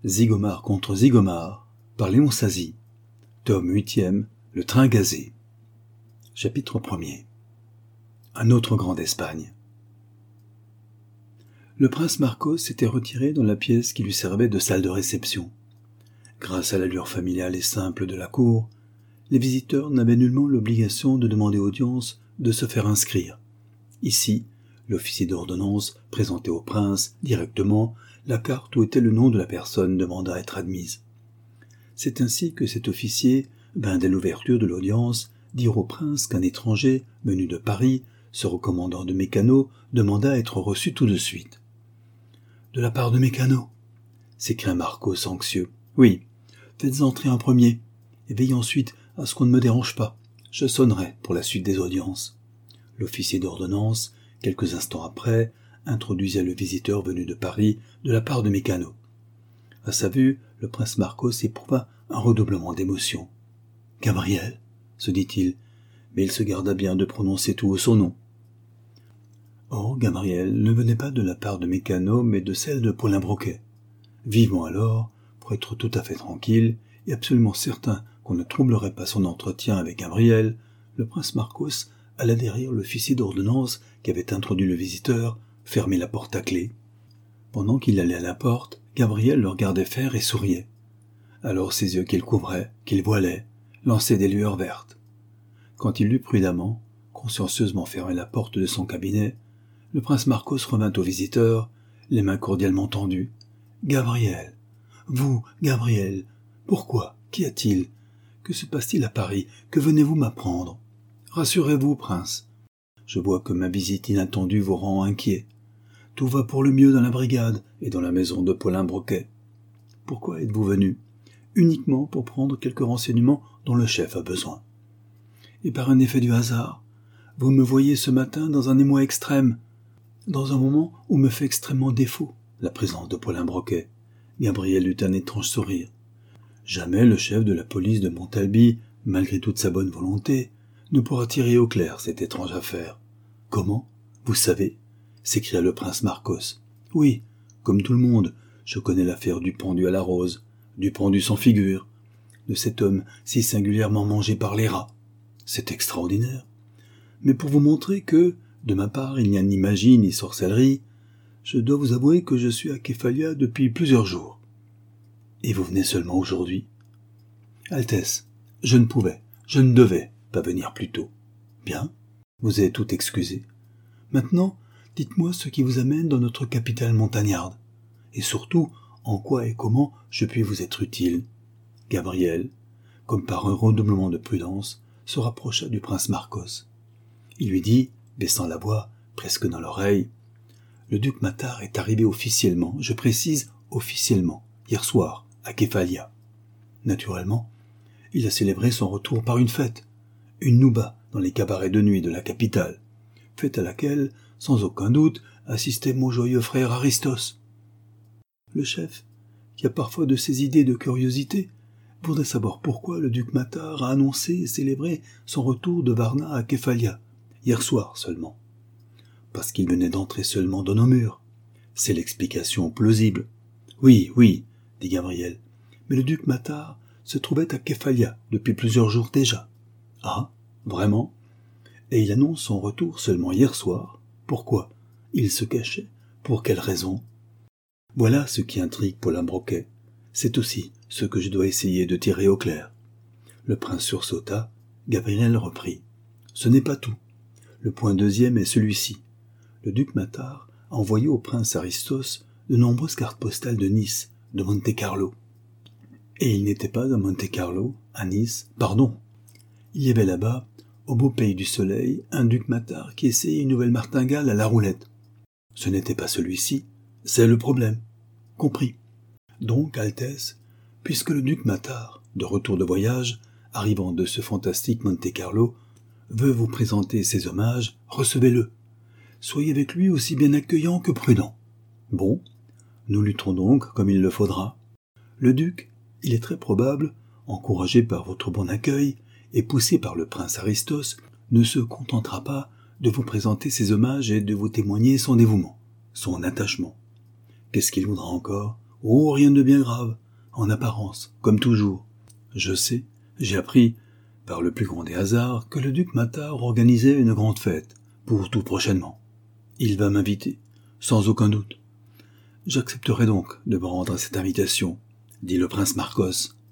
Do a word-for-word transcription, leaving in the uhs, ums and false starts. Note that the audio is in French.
Zygomar contre Zygomar, par Léon Sazy, tome huitième, Le train gazé. Chapitre premier. Un autre grand d'Espagne. Le prince Marcos s'était retiré dans la pièce qui lui servait de salle de réception. Grâce à l'allure familiale et simple de la cour, les visiteurs n'avaient nullement l'obligation de demander audience, de se faire inscrire. Ici, l'officier d'ordonnance présentait au prince, directement, la carte où était le nom de la personne demandant à être admise. C'est ainsi que cet officier vint dès l'ouverture de l'audience dire au prince qu'un étranger, venu de Paris, se recommandant de Mécano, demanda à être reçu tout de suite. « De la part de Mécano » s'écria Marcos anxieux. « Oui, faites entrer un premier, et veillez ensuite à ce qu'on ne me dérange pas. Je sonnerai pour la suite des audiences. » L'officier d'ordonnance, quelques instants après, introduisait le visiteur venu de Paris de la part de Mécano. À sa vue, le prince Marcos éprouva un redoublement d'émotion. « Gabriel » se dit-il, mais il se garda bien de prononcer tout haut son nom. Or, Gabriel ne venait pas de la part de Mécano, mais de celle de Paulin Broquet. Vivement alors, pour être tout à fait tranquille, et absolument certain qu'on ne troublerait pas son entretien avec Gabriel, le prince Marcos alla derrière l'officier d'ordonnance qui avait introduit le visiteur, fermer la porte à clé. Pendant qu'il allait à la porte, Gabriel le regardait faire et souriait. Alors ses yeux qu'il couvrait, qu'il voilait, lançaient des lueurs vertes. Quand il eut prudemment, consciencieusement fermé la porte de son cabinet, le prince Marcos revint au visiteur, les mains cordialement tendues. « Gabriel, vous, Gabriel, pourquoi? Qu'y a-t-il? Que se passe-t-il à Paris? Que venez-vous m'apprendre? Rassurez-vous, prince. Je vois que ma visite inattendue vous rend inquiet. Tout va pour le mieux dans la brigade et dans la maison de Paulin Broquet. Pourquoi êtes-vous venu? Uniquement pour prendre quelques renseignements dont le chef a besoin. Et par un effet du hasard, vous me voyez ce matin dans un émoi extrême, dans un moment où me fait extrêmement défaut la présence de Paulin Broquet. » Gabriel eut un étrange sourire. Jamais le chef de la police de Montalbi, malgré toute sa bonne volonté, ne pourra tirer au clair cette étrange affaire. « Comment? Vous savez ?» s'écria le prince Marcos. « Oui, comme tout le monde, je connais l'affaire du pendu à la rose, du pendu sans figure, de cet homme si singulièrement mangé par les rats. C'est extraordinaire. Mais pour vous montrer que, de ma part, il n'y a ni magie ni sorcellerie, je dois vous avouer que je suis à Kephalia depuis plusieurs jours. Et vous venez seulement aujourd'hui? Altesse, je ne pouvais, je ne devais pas venir plus tôt. Bien, vous êtes tout excusé. Maintenant, dites-moi ce qui vous amène dans notre capitale montagnarde, et surtout, en quoi et comment je puis vous être utile. » Gabriel, comme par un redoublement de prudence, se rapprocha du prince Marcos. Il lui dit, baissant la voix, presque dans l'oreille, « Le duc Mattar est arrivé officiellement, je précise officiellement, hier soir, à Kephalia. Naturellement, il a célébré son retour par une fête, une nouba dans les cabarets de nuit de la capitale, fête à laquelle, sans aucun doute, assistait mon joyeux frère Aristos. Le chef, qui a parfois de ces idées de curiosité, voudrait savoir pourquoi le duc Mattar a annoncé et célébré son retour de Varna à Kephalia, hier soir seulement. Parce qu'il venait d'entrer seulement dans nos murs. C'est l'explication plausible. Oui, oui, dit Gabriel, mais le duc Mattar se trouvait à Kephalia depuis plusieurs jours déjà. Ah, vraiment? Et il annonce son retour seulement hier soir. Pourquoi? Il se cachait. Pour quelle raison? Voilà ce qui intrigue Paulin Broquet. C'est aussi ce que je dois essayer de tirer au clair. Le prince sursauta. Gabriel reprit. Ce n'est pas tout. Le point deuxième est celui-ci. Le duc Mattar a envoyé au prince Aristos de nombreuses cartes postales de Nice, de Monte-Carlo. Et il n'était pas à Monte-Carlo, à Nice, pardon. Il y avait là-bas, au beau pays du soleil, un duc Mattar qui essayait une nouvelle martingale à la roulette. Ce n'était pas celui-ci, c'est le problème. Compris. Donc, Altesse, puisque le duc Mattar, de retour de voyage, arrivant de ce fantastique Monte-Carlo, veut vous présenter ses hommages, recevez-le. Soyez avec lui aussi bien accueillant que prudent. Bon, nous lutterons donc comme il le faudra. Le duc, il est très probable, encouragé par votre bon accueil et poussé par le prince Aristos, ne se contentera pas de vous présenter ses hommages et de vous témoigner son dévouement, son attachement. Qu'est-ce qu'il voudra encore? Oh, rien de bien grave, en apparence, comme toujours. Je sais, j'ai appris, par le plus grand des hasards, que le duc Mathar organisait une grande fête, pour tout prochainement. Il va m'inviter, sans aucun doute. J'accepterai donc de me rendre à cette invitation, dit le prince Marcos,